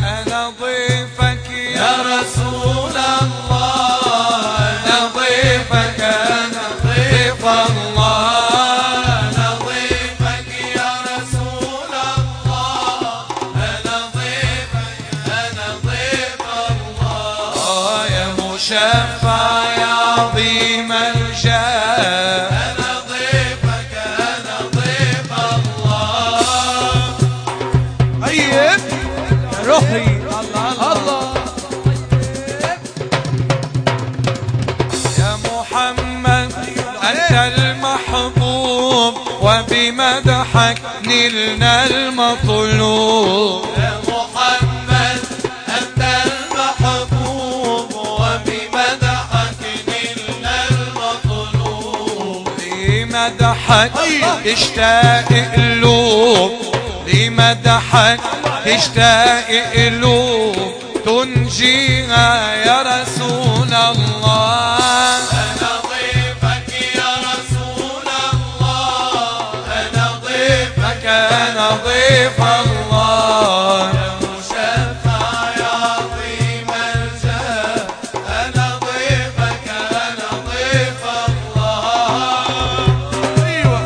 أنا ضيفك يا رسول الله، أنا ضيفك، أنا ضيف الله، أنا ضيفك يا رسول الله، أنا ضيفك، أنا ضيف الله، يا مشفع يا عظيم الجاه، أنا ضيفك، أنا ضيف الله. طيب روحي الله يا محمد، أنت المحبوب وبمدحك نلنا المطلوب. يا محمد أنت المحبوب وبمدحك نلنا المطلوب. لمدحك تشتاق قلوب، لمدحك تشتاق قلوب، تنجيها يا رسول الله. أنا ضيفك يا رسول الله، أنا ضيفك، أنا ضيف الله، يا مشفع يا عظيم الجاه، أنا ضيفك، أنا ضيف الله. أيوة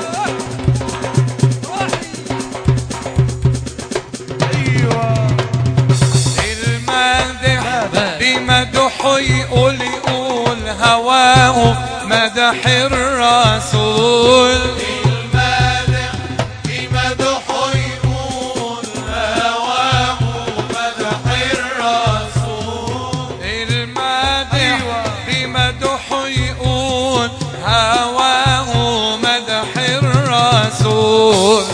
بمدحه يقول هواه مدح الرسول. المادح بمدحه يقول هواه مدح الرسول. المادح بمدحه يقول هواه مدح الرسول.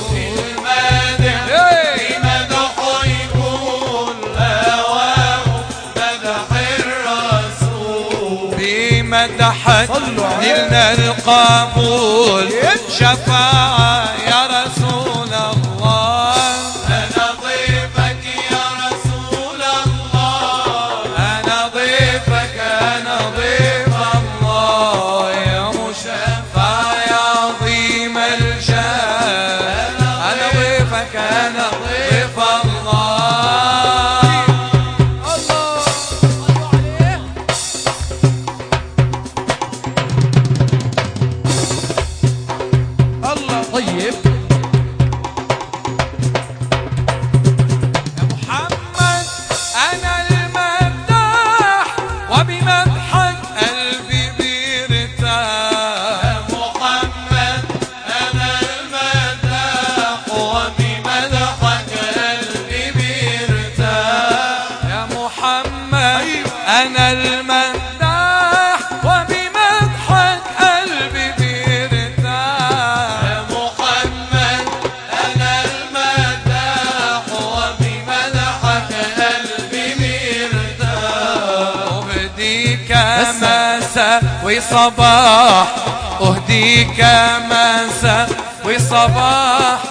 مدحك نلنا القبول، شفاعة يا رسول الله. أنا ضيفك يا رسول الله، أنا ضيفك، أنا ضيف الله، يا مشفع يا عظيم الجاه، أنا ضيفك، أنا ضيف الله. طيب يا محمد أنا المداح وبمدحك قلبي بيرتاح. يا محمد أنا المداح وبمدحك قلبي بيرتاح. يا محمد أنا المداح وبمدحك قلبي مساء وصباح، أهديك مساء وصباح،